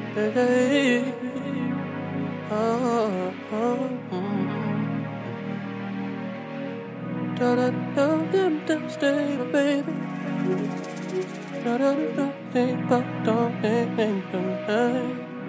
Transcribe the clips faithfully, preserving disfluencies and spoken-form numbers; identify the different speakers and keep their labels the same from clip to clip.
Speaker 1: Hey, oh, oh, mm. Da da da da da, stay, baby. Da da da da da da.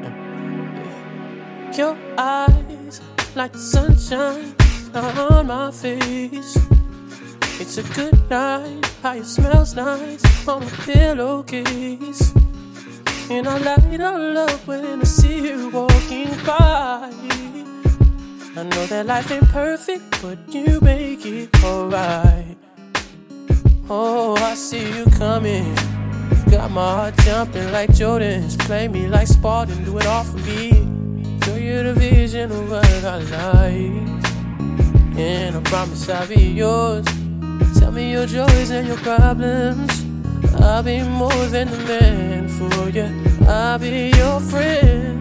Speaker 1: Your eyes like the sunshine on my face. It's a good night, how it smells nice on my pillowcase. And I light all up when I see you walking by. I know that life ain't perfect, but you make it alright. Oh, I see you coming. Got my heart jumping like Jordans. Play me like Spartan, do it all for me. Show you the vision of what I like. And I promise I'll be yours. Tell me your joys and your problems. I'll be more than the man for you. I'll be your friend.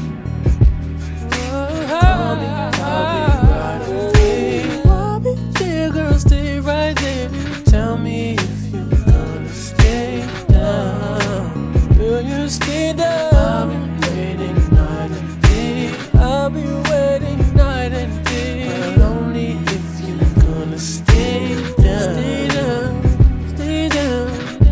Speaker 1: I'll be, I'll be right away. I'll be there, girl, stay right there. Tell me if you're gonna stay down. Will you stay down? I'll be waiting night and day. I'll be waiting night and day. But only if you're gonna stay down. Stay down, stay down.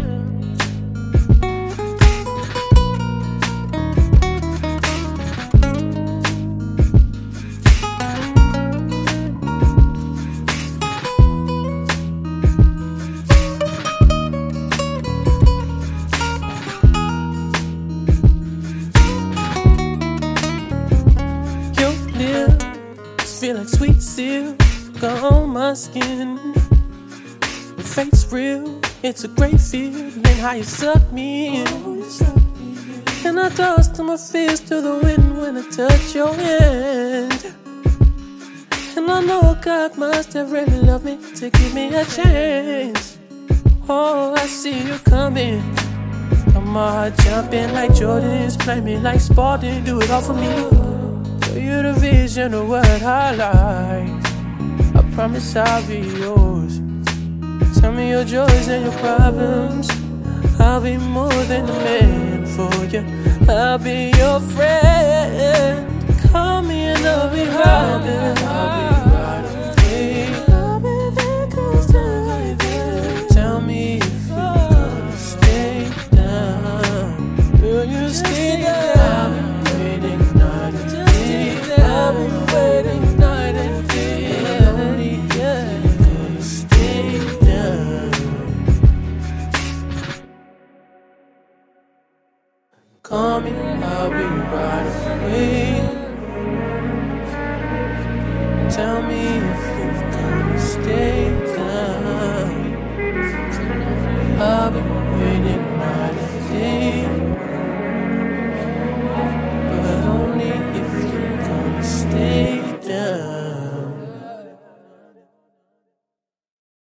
Speaker 1: Feel like sweet silk on my skin. The fate's real, it's a great feeling how you suck me in. And I toss to my fears to the wind when I touch your hand. And I know God must have really loved me to give me a chance. Oh, I see you coming. Got my heart jumping like Jordans. Play me like Spartan, do it all for me. You're the vision of what I like. I promise I'll be yours. Tell me your joys and your problems. I'll be more than a man for you. I'll be your friend. Call me and I'll be right there. I'll be right away. I'll be there, cause right there. Tell me if you're gonna stay down. Will you stay down? I've been waiting night and day. I've been waiting night and day. But only if you're gonna stay down. Call me, I'll be right away.